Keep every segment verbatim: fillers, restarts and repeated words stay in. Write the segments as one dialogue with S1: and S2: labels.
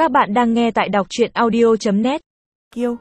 S1: Các bạn đang nghe tại đọc truyện audio chấm net.
S2: Kiêu.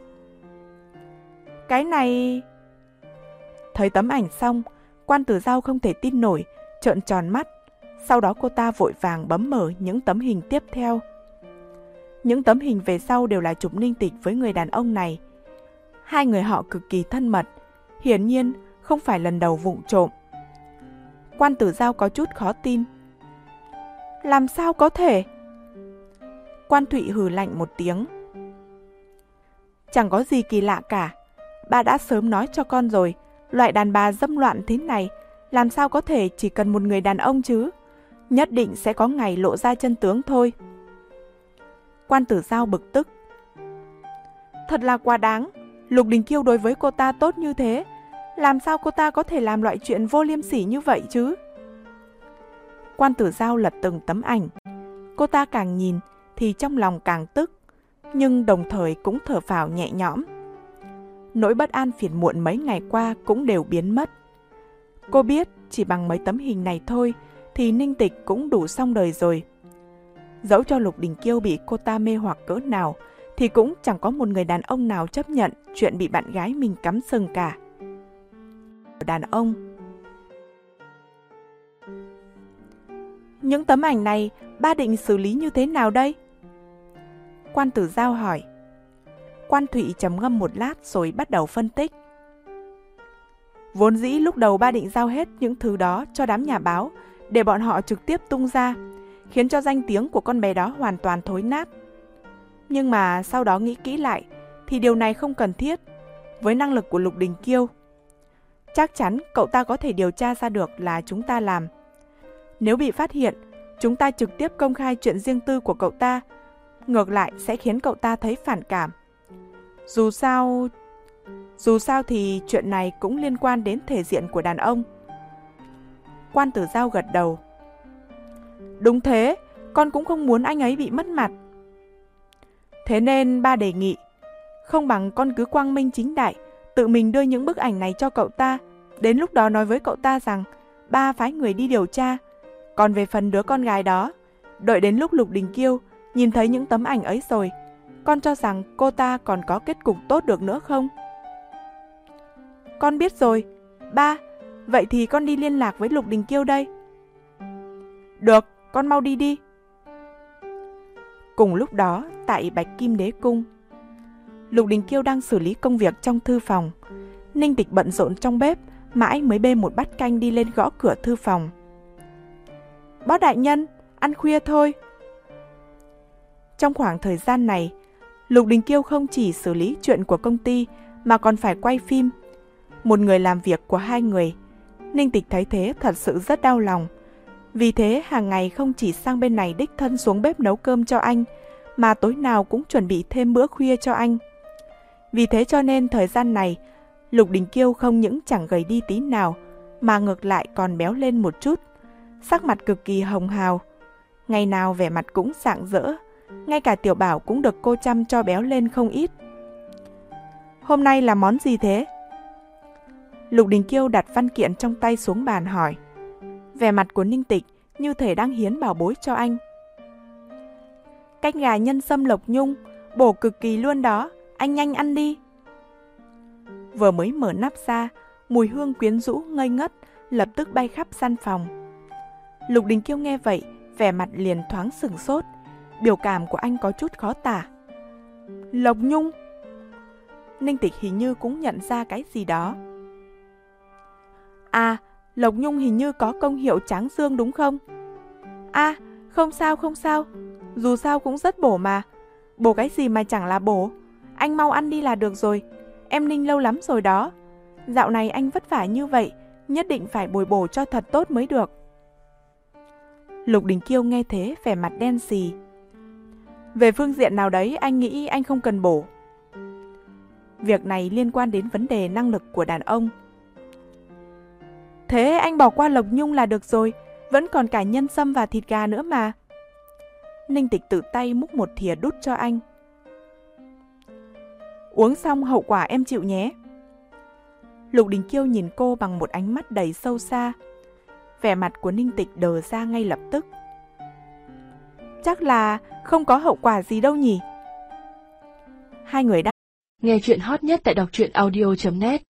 S2: Cái này... Thấy tấm ảnh xong, Quan Tử Giao không thể tin nổi, trợn tròn mắt. Sau đó cô ta vội vàng bấm mở những tấm hình tiếp theo. Những tấm hình về sau đều là chụp Ninh Tịch với người đàn ông này. Hai người họ cực kỳ thân mật, hiển nhiên không phải lần đầu vụng trộm. Quan Tử Giao có chút khó tin. Làm sao có thể? Quan Thụy hừ lạnh một tiếng. Chẳng có gì kỳ lạ cả. Ba đã sớm nói cho con rồi, loại đàn bà dâm loạn thế này, làm sao có thể chỉ cần một người đàn ông chứ? Nhất định sẽ có ngày lộ ra chân tướng thôi. Quan Tử Giao bực tức. Thật là quá đáng, Lục Đình Kiêu đối với cô ta tốt như thế, làm sao cô ta có thể làm loại chuyện vô liêm sỉ như vậy chứ? Quan Tử Giao lật từng tấm ảnh. Cô ta càng nhìn thì trong lòng càng tức, nhưng đồng thời cũng thở phào nhẹ nhõm. Nỗi bất an phiền muộn mấy ngày qua cũng đều biến mất. Cô biết chỉ bằng mấy tấm hình này thôi thì Ninh Tịch cũng đủ xong đời rồi. Dẫu cho Lục Đình Kiêu bị cô ta mê hoặc cỡ nào thì cũng chẳng có một người đàn ông nào chấp nhận chuyện bị bạn gái mình cắm sừng cả. Đàn ông. Những tấm ảnh này ba định xử lý như thế nào đây? Quan Tử Giao hỏi. Quan Thụy trầm ngâm một lát rồi bắt đầu phân tích. Vốn dĩ lúc đầu ba định giao hết những thứ đó cho đám nhà báo để bọn họ trực tiếp tung ra, khiến cho danh tiếng của con bé đó hoàn toàn thối nát. Nhưng mà sau đó nghĩ kỹ lại thì điều này không cần thiết. Với năng lực của Lục Đình Kiêu, chắc chắn cậu ta có thể điều tra ra được là chúng ta làm. Nếu bị phát hiện, chúng ta trực tiếp công khai chuyện riêng tư của cậu ta, ngược lại sẽ khiến cậu ta thấy phản cảm. Dù sao... Dù sao thì chuyện này cũng liên quan đến thể diện của đàn ông. Quan Tử Giao gật đầu. Đúng thế, con cũng không muốn anh ấy bị mất mặt. Thế nên ba đề nghị, không bằng con cứ quang minh chính đại, tự mình đưa những bức ảnh này cho cậu ta. Đến lúc đó nói với cậu ta rằng ba phái người đi điều tra. Còn về phần đứa con gái đó, đợi đến lúc Lục Đình Kiêu nhìn thấy những tấm ảnh ấy rồi, con cho rằng cô ta còn có kết cục tốt được nữa không? Con biết rồi. Ba, vậy thì con đi liên lạc với Lục Đình Kiêu đây. Được, con mau đi đi. Cùng lúc đó, tại Bạch Kim Đế Cung, Lục Đình Kiêu đang xử lý công việc trong thư phòng. Ninh Tịch bận rộn trong bếp, mãi mới bê một bát canh đi lên gõ cửa thư phòng. Bó đại nhân, ăn khuya thôi. Trong khoảng thời gian này, Lục Đình Kiêu không chỉ xử lý chuyện của công ty mà còn phải quay phim. Một người làm việc của hai người. Ninh Tịch thấy thế thật sự rất đau lòng. Vì thế hàng ngày không chỉ sang bên này đích thân xuống bếp nấu cơm cho anh, mà tối nào cũng chuẩn bị thêm bữa khuya cho anh. Vì thế cho nên thời gian này, Lục Đình Kiêu không những chẳng gầy đi tí nào, mà ngược lại còn béo lên một chút. Sắc mặt cực kỳ hồng hào. Ngày nào vẻ mặt cũng rạng rỡ. Ngay cả Tiểu Bảo cũng được cô chăm cho béo lên không ít. Hôm nay là món gì thế? Lục Đình Kiêu đặt văn kiện trong tay xuống bàn hỏi. Vẻ mặt của Ninh Tịch như thể đang hiến bảo bối cho anh. Canh gà nhân sâm lộc nhung, bổ cực kỳ luôn đó, anh nhanh ăn đi. Vừa mới mở nắp ra, mùi hương quyến rũ ngây ngất lập tức bay khắp căn phòng. Lục Đình Kiêu nghe vậy, vẻ mặt liền thoáng sửng sốt. Biểu cảm của anh có chút khó tả. Lộc nhung? Ninh Tịch hình như cũng nhận ra cái gì đó. À, lộc nhung hình như có công hiệu tráng dương đúng không? À, không sao không sao, dù sao cũng rất bổ mà. Bổ cái gì mà chẳng là bổ. Anh mau ăn đi là được rồi. Em ninh lâu lắm rồi đó. Dạo này anh vất vả như vậy, nhất định phải bồi bổ cho thật tốt mới được. Lục Đình Kiêu nghe thế vẻ mặt đen xì. Về phương diện nào đấy anh nghĩ anh không cần bổ. Việc này liên quan đến vấn đề năng lực của đàn ông. Thế anh bỏ qua lộc nhung là được rồi, vẫn còn cả nhân sâm và thịt gà nữa mà. Ninh Tịch tự tay múc một thìa đút cho anh. Uống xong hậu quả em chịu nhé. Lục Đình Kiêu nhìn cô bằng một ánh mắt đầy sâu xa. Vẻ mặt của Ninh Tịch đờ ra ngay lập tức. chắc là không có hậu quả gì đâu nhỉ? Hai người đáp.
S3: Nghe chuyện hot nhất tại đọc truyện audio chấm net